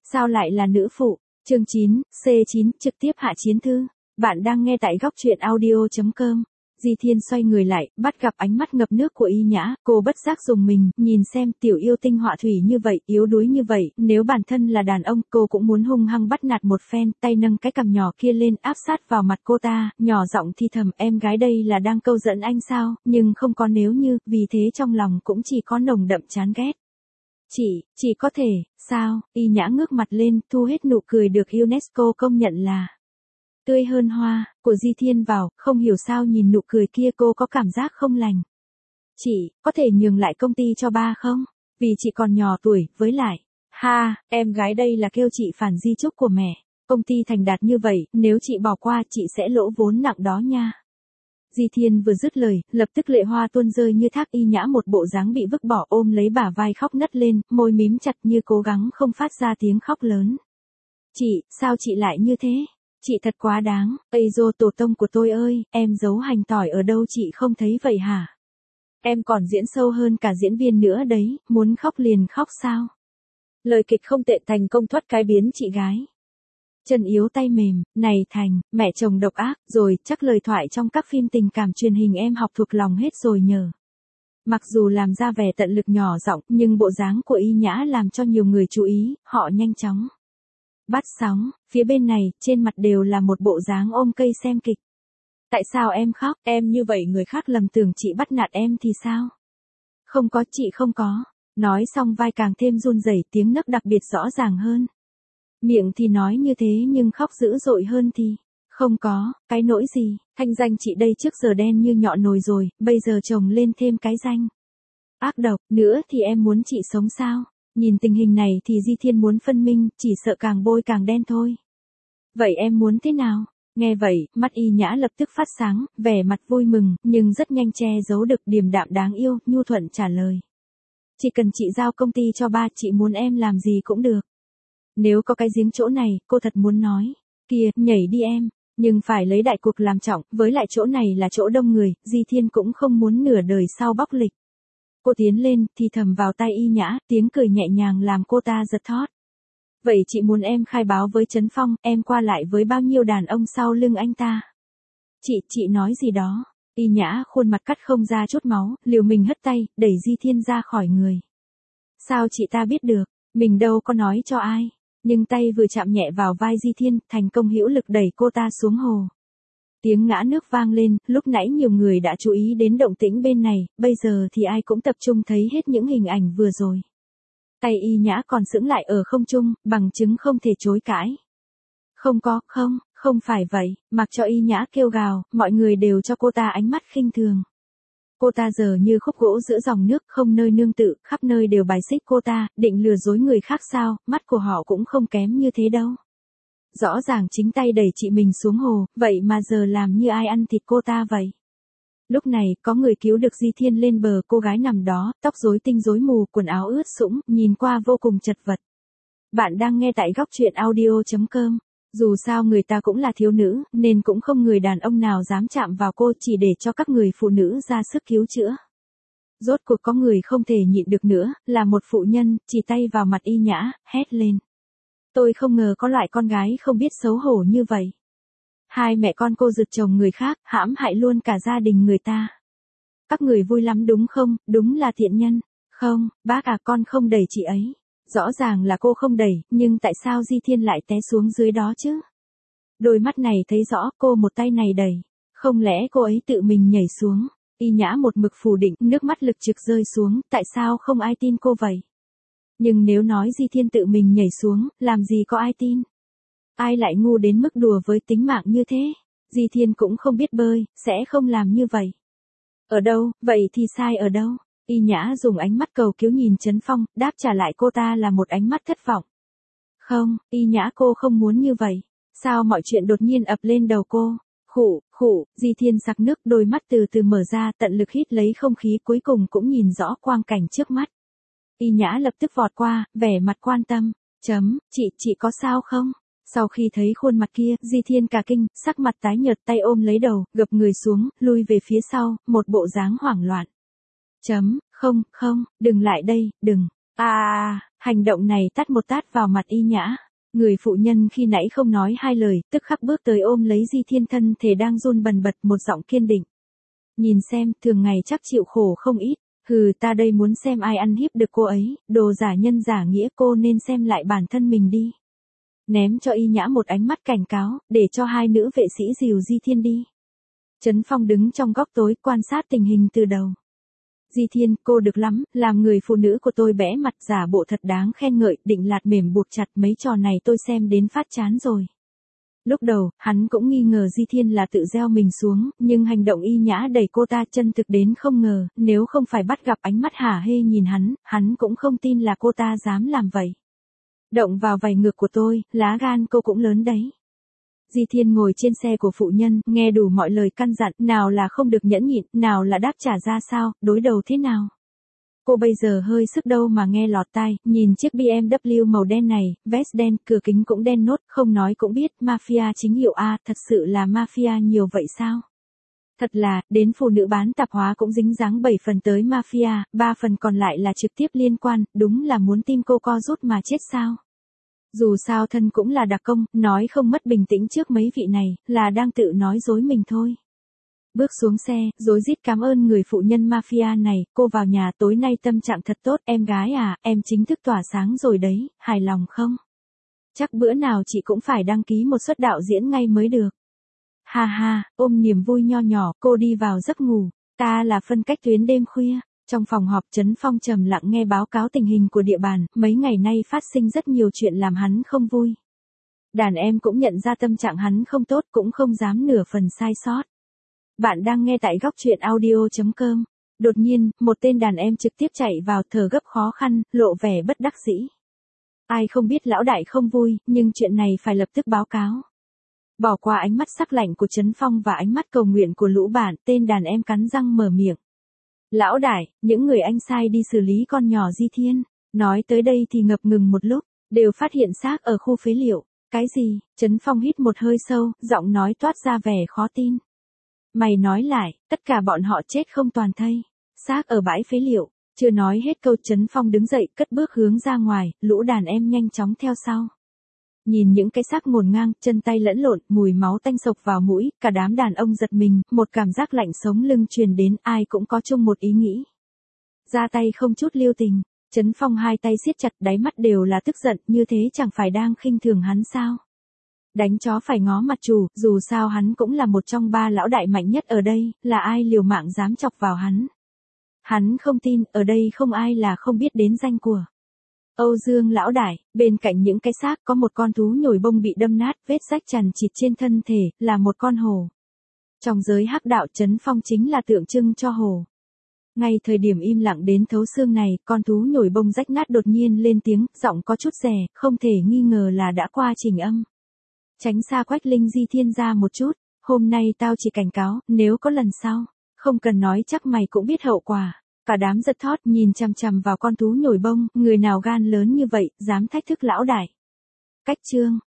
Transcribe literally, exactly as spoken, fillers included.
Sao lại là nữ phụ? Chương chín, C chín, trực tiếp hạ chiến thư. Bạn đang nghe tại góc truyện audio chấm com. Di Thiên xoay người lại, bắt gặp ánh mắt ngập nước của Y Nhã, cô bất giác dùng mình, nhìn xem tiểu yêu tinh họa thủy như vậy, yếu đuối như vậy, nếu bản thân là đàn ông, cô cũng muốn hung hăng bắt nạt một phen, tay nâng cái cằm nhỏ kia lên áp sát vào mặt cô ta, nhỏ giọng thì thầm, em gái đây là đang câu dẫn anh sao, nhưng không có nếu như, vì thế trong lòng cũng chỉ có nồng đậm chán ghét. Chỉ, chỉ có thể, sao, Y Nhã ngước mặt lên, thu hết nụ cười được UNESCO công nhận là tươi hơn hoa, của Di Thiên vào, không hiểu sao nhìn nụ cười kia cô có cảm giác không lành. Chị, có thể nhường lại công ty cho ba không? Vì chị còn nhỏ tuổi, với lại, ha, em gái đây là kêu chị phản di chúc của mẹ. Công ty thành đạt như vậy, nếu chị bỏ qua chị sẽ lỗ vốn nặng đó nha. Di Thiên vừa dứt lời, lập tức lệ hoa tuôn rơi như thác. Y Nhã một bộ dáng bị vứt bỏ ôm lấy bả vai khóc nấc lên, môi mím chặt như cố gắng không phát ra tiếng khóc lớn. Chị, sao chị lại như thế? Chị thật quá đáng, Ây dô tổ tông của tôi ơi, em giấu hành tỏi ở đâu chị không thấy vậy hả? Em còn diễn sâu hơn cả diễn viên nữa đấy, muốn khóc liền khóc sao? Lời kịch không tệ thành công thoát cái biến chị gái. Chân yếu tay mềm, này Thành, mẹ chồng độc ác, rồi chắc lời thoại trong các phim tình cảm truyền hình em học thuộc lòng hết rồi nhờ. Mặc dù làm ra vẻ tận lực nhỏ giọng, nhưng bộ dáng của Y Nhã làm cho nhiều người chú ý, họ nhanh chóng bắt sóng, phía bên này, trên mặt đều là một bộ dáng ôm cây xem kịch. Tại sao em khóc, em như vậy người khác lầm tưởng chị bắt nạt em thì sao? Không có, chị không có. Nói xong vai càng thêm run rẩy, tiếng nấc đặc biệt rõ ràng hơn. Miệng thì nói như thế nhưng khóc dữ dội hơn thì, không có, cái nỗi gì, thanh danh chị đây trước giờ đen như nhọ nồi rồi, bây giờ chồng lên thêm cái danh ác độc, nữa thì em muốn chị sống sao? Nhìn tình hình này thì Di Thiên muốn phân minh, chỉ sợ càng bôi càng đen thôi. Vậy em muốn thế nào? Nghe vậy, mắt Y Nhã lập tức phát sáng, vẻ mặt vui mừng, nhưng rất nhanh che giấu được điềm đạm đáng yêu, nhu thuận trả lời. Chỉ cần chị giao công ty cho ba, chị muốn em làm gì cũng được. Nếu có cái giếng chỗ này, cô thật muốn nói. Kìa, nhảy đi em. Nhưng phải lấy đại cuộc làm trọng, với lại chỗ này là chỗ đông người, Di Thiên cũng không muốn nửa đời sau bóc lịch. Cô tiến lên, thì thầm vào tai Y Nhã, tiếng cười nhẹ nhàng làm cô ta giật thót. Vậy chị muốn em khai báo với Trấn Phong, em qua lại với bao nhiêu đàn ông sau lưng anh ta? Chị, chị nói gì đó? Y Nhã khuôn mặt cắt không ra chút máu, liều mình hất tay, đẩy Di Thiên ra khỏi người. Sao chị ta biết được, mình đâu có nói cho ai. Nhưng tay vừa chạm nhẹ vào vai Di Thiên, thành công hữu lực đẩy cô ta xuống hồ. Tiếng ngã nước vang lên, lúc nãy nhiều người đã chú ý đến động tĩnh bên này, bây giờ thì ai cũng tập trung thấy hết những hình ảnh vừa rồi. Tay Y Nhã còn sững lại ở không trung, bằng chứng không thể chối cãi. Không có, không, không phải vậy, mặc cho Y Nhã kêu gào, mọi người đều cho cô ta ánh mắt khinh thường. Cô ta giờ như khúc gỗ giữa dòng nước, không nơi nương tựa, khắp nơi đều bài xích cô ta, định lừa dối người khác sao, mắt của họ cũng không kém như thế đâu. Rõ ràng chính tay đẩy chị mình xuống hồ, vậy mà giờ làm như ai ăn thịt cô ta vậy. Lúc này, có người cứu được Di Thiên lên bờ, cô gái nằm đó, tóc rối tinh rối mù, quần áo ướt sũng, nhìn qua vô cùng chật vật. Bạn đang nghe tại góc truyện audio chấm com. Dù sao người ta cũng là thiếu nữ, nên cũng không người đàn ông nào dám chạm vào cô, chỉ để cho các người phụ nữ ra sức cứu chữa. Rốt cuộc có người không thể nhịn được nữa, là một phụ nhân, chỉ tay vào mặt Y Nhã, hét lên. Tôi không ngờ có loại con gái không biết xấu hổ như vậy. Hai mẹ con cô rượt chồng người khác, hãm hại luôn cả gia đình người ta. Các người vui lắm đúng không, đúng là thiện nhân. Không, bác à, con không đẩy chị ấy. Rõ ràng là cô không đẩy, nhưng tại sao Di Thiên lại té xuống dưới đó chứ? Đôi mắt này thấy rõ, cô một tay này đẩy. Không lẽ cô ấy tự mình nhảy xuống? Y Nhã một mực phủ định, nước mắt lực trực rơi xuống, tại sao không ai tin cô vậy? Nhưng nếu nói Di Thiên tự mình nhảy xuống, làm gì có ai tin? Ai lại ngu đến mức đùa với tính mạng như thế? Di Thiên cũng không biết bơi, sẽ không làm như vậy. Ở đâu, vậy thì sai ở đâu? Y Nhã dùng ánh mắt cầu cứu nhìn Trấn Phong, đáp trả lại cô ta là một ánh mắt thất vọng. Không, Y Nhã cô không muốn như vậy. Sao mọi chuyện đột nhiên ập lên đầu cô? Khụ, khụ, Di Thiên sặc nước, đôi mắt từ từ mở ra, tận lực hít lấy không khí, cuối cùng cũng nhìn rõ quang cảnh trước mắt. Y Nhã lập tức vọt qua, vẻ mặt quan tâm. Chấm, chị, chị có sao không? Sau khi thấy khuôn mặt kia, Di Thiên cả kinh, sắc mặt tái nhợt, tay ôm lấy đầu, gập người xuống, lui về phía sau, một bộ dáng hoảng loạn. Chấm, không, không, đừng lại đây, đừng. À, hành động này tát một tát vào mặt Y Nhã. Người phụ nhân khi nãy không nói hai lời, tức khắc bước tới ôm lấy Di Thiên thân thể đang run bần bật, một giọng kiên định. Nhìn xem, thường ngày chắc chịu khổ không ít. Hừ, ta đây muốn xem ai ăn hiếp được cô ấy, đồ giả nhân giả nghĩa, cô nên xem lại bản thân mình đi. Ném cho Y Nhã một ánh mắt cảnh cáo, để cho hai nữ vệ sĩ dìu Di Thiên đi. Trấn Phong đứng trong góc tối quan sát tình hình từ đầu. Di Thiên, cô được lắm, làm người phụ nữ của tôi bẽ mặt giả bộ thật đáng khen ngợi, định lạt mềm buộc chặt, mấy trò này tôi xem đến phát chán rồi. Lúc đầu, hắn cũng nghi ngờ Di Thiên là tự gieo mình xuống, nhưng hành động Y Nhã đẩy cô ta chân thực đến không ngờ, nếu không phải bắt gặp ánh mắt hả hê nhìn hắn, hắn cũng không tin là cô ta dám làm vậy. Động vào vảy ngược của tôi, lá gan cô cũng lớn đấy. Di Thiên ngồi trên xe của phụ nhân, nghe đủ mọi lời căn dặn, nào là không được nhẫn nhịn, nào là đáp trả ra sao, đối đầu thế nào. Cô bây giờ hơi sức đâu mà nghe lọt tai, nhìn chiếc bê em vê màu đen này, vest đen, cửa kính cũng đen nốt, không nói cũng biết, mafia chính hiệu A, thật sự là mafia nhiều vậy sao? Thật là, đến phụ nữ bán tạp hóa cũng dính dáng bảy phần tới mafia, ba phần còn lại là trực tiếp liên quan, đúng là muốn tim cô co rút mà chết sao? Dù sao thân cũng là đặc công, nói không mất bình tĩnh trước mấy vị này, là đang tự nói dối mình thôi. Bước xuống xe, rối rít cảm ơn người phụ nhân mafia này, cô vào nhà tối nay tâm trạng thật tốt, em gái à, em chính thức tỏa sáng rồi đấy, hài lòng không? Chắc bữa nào chị cũng phải đăng ký một suất đạo diễn ngay mới được. Ha ha, ôm niềm vui nho nhỏ, cô đi vào giấc ngủ, ta là phân cách tuyến đêm khuya. Trong phòng họp Trấn Phong trầm lặng nghe báo cáo tình hình của địa bàn, mấy ngày nay phát sinh rất nhiều chuyện làm hắn không vui. Đàn em cũng nhận ra tâm trạng hắn không tốt, cũng không dám nửa phần sai sót. Bạn đang nghe tại góc truyện audio chấm com. Đột nhiên, một tên đàn em trực tiếp chạy vào, thở gấp khó khăn, lộ vẻ bất đắc dĩ. Ai không biết lão đại không vui, nhưng chuyện này phải lập tức báo cáo. Bỏ qua ánh mắt sắc lạnh của Trấn Phong và ánh mắt cầu nguyện của lũ bạn, tên đàn em cắn răng mở miệng. Lão đại, những người anh sai đi xử lý con nhỏ Di Thiên. Nói tới đây thì ngập ngừng một lúc, đều phát hiện xác ở khu phế liệu. Cái gì? Trấn Phong hít một hơi sâu, giọng nói toát ra vẻ khó tin. Mày nói lại, tất cả bọn họ chết không toàn thây. Xác ở bãi phế liệu. Chưa nói hết câu Trấn Phong đứng dậy, cất bước hướng ra ngoài, lũ đàn em nhanh chóng theo sau. Nhìn những cái xác ngổn ngang, chân tay lẫn lộn, mùi máu tanh sộc vào mũi, cả đám đàn ông giật mình, một cảm giác lạnh sống lưng truyền đến, ai cũng có chung một ý nghĩ. Ra tay không chút lưu tình, Trấn Phong hai tay siết chặt, đáy mắt đều là tức giận, như thế chẳng phải đang khinh thường hắn sao? Đánh chó phải ngó mặt chủ, dù sao hắn cũng là một trong ba lão đại mạnh nhất ở đây, là ai liều mạng dám chọc vào hắn. Hắn không tin, ở đây không ai là không biết đến danh của Âu Dương lão đại, bên cạnh những cái xác có một con thú nhồi bông bị đâm nát, vết rách chằng chịt trên thân thể, là một con hổ. Trong giới hắc đạo Trấn Phong chính là tượng trưng cho hổ. Ngay thời điểm im lặng đến thấu xương này, con thú nhồi bông rách nát đột nhiên lên tiếng, giọng có chút rè, không thể nghi ngờ là đã qua trình âm. Tránh xa Quách Linh Di Thiên ra một chút, hôm nay tao chỉ cảnh cáo, nếu có lần sau, không cần nói chắc mày cũng biết hậu quả. Cả đám giật thót nhìn chằm chằm vào con thú nhồi bông, người nào gan lớn như vậy, dám thách thức lão đại. Cách chương